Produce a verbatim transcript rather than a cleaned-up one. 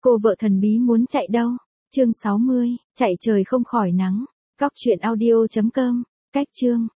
Cô vợ thần bí muốn chạy đâu? Chương sáu mươi, chạy trời không khỏi nắng. Cóc truyện audio chấm com. Cách chương